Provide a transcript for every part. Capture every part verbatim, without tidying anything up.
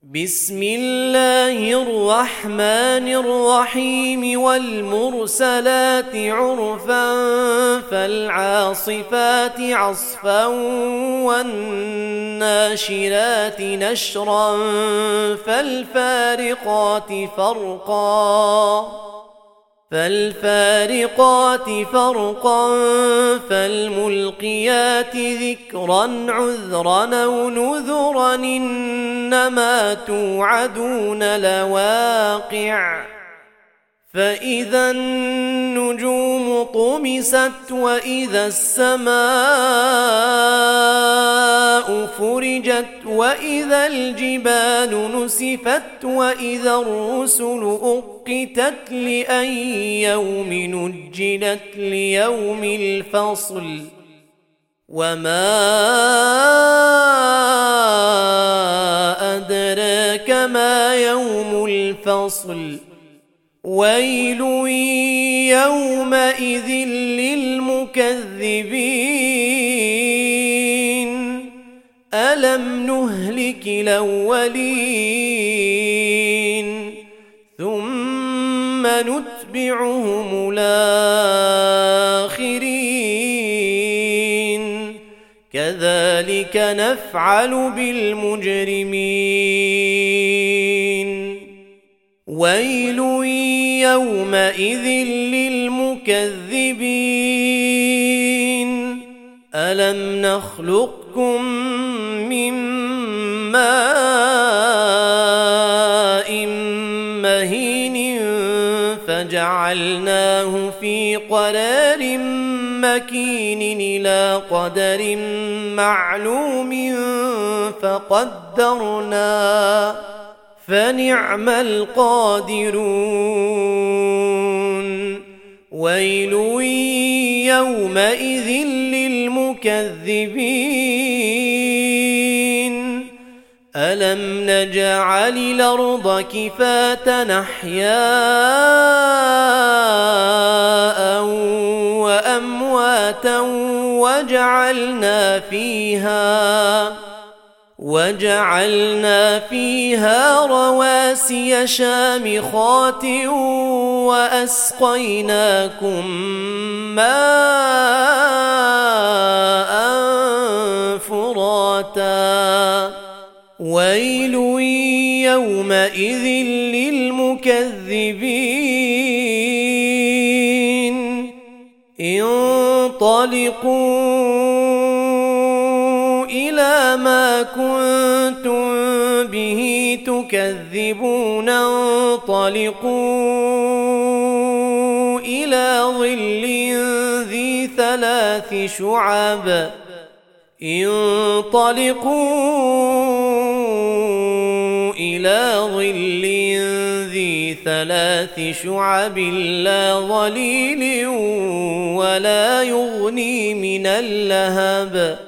بسم الله الرحمن الرحيم والمرسلات عرفا فالعاصفات عصفا والناشرات نشرا فالفارقات فرقا فالفارقات فرقا فالملقيات ذكرا عذرا أو نذرا إنما توعدون لواقع فإذا النجوم طمست وإذا السماء فرجت وإذا الجبال نسفت وإذا الرسل أقتت لأي يوم نجلت ليوم الفصل وما أدراك ما يوم الفصل ويل يومئذ للمكذبين ألم نهلك الأولين ثم نتبعهم الآخرين كذلك نفعل بالمجرمين ويل يومئذ للمكذبين ألم نخلقكم من ماء مهين فجعلناه في قرار مكين إلى قدر معلوم فقدرنا فنعم القادرون ويل يومئذ للمكذبين ألم نجعل الأرض كفاة أحياء وأمواتا وجعلنا فيها وجعلنا فيها رواسي شامخات وأسقيناكم ماء فراتا ويل يومئذ للمكذبين انطلقوا إلى ما كنتم به تكذبون انطلقوا إلى ظل ذي ثلاث شعب انطلقوا إلى ظل ذي ثلاث شعب لا ظليل ولا يغني من اللهب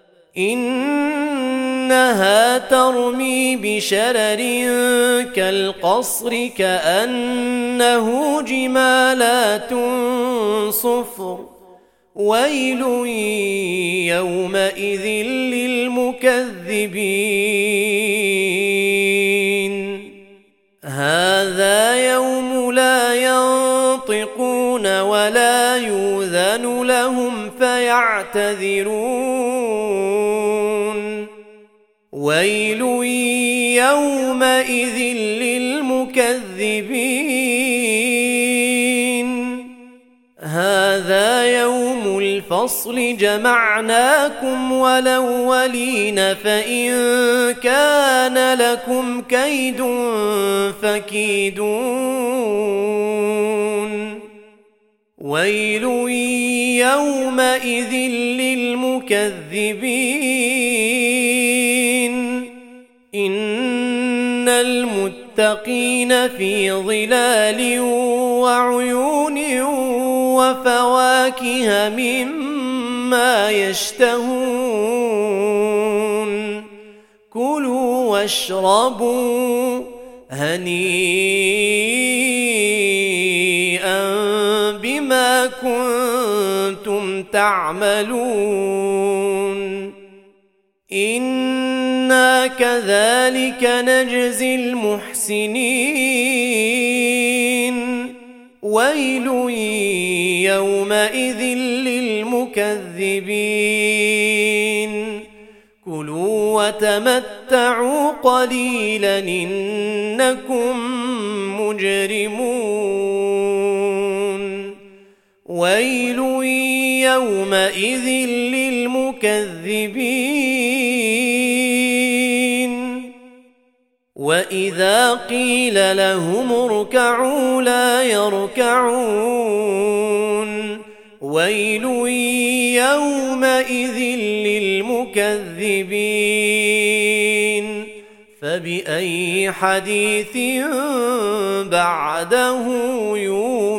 إنها ترمي بشرر كالقصر كأنه جمالات صفر ويل يومئذ للمكذبين هذا يوم لا ينطقون ولا يؤذن لهم فيعتذرون ويل يومئذ للمكذبين هذا يوم الفصل جمعناكم والأولين فإن كان لكم كيد فكيدون ويل يومئذ للمكذبين إن المتقين في ظلال وعيون وفواكه مما يشتهون كلوا واشربوا هنيئا بما كنتم تعملون إنا كذلك نجزي المحسنين ويل يومئذ للمكذبين كلوا وتمتعوا قليلا إنكم مجرمون ويل يومئذ للمكذبين وإذا قيل لهم اركعوا لا يركعون ويل يومئذ للمكذبين فبأي حديث بعده يؤمنون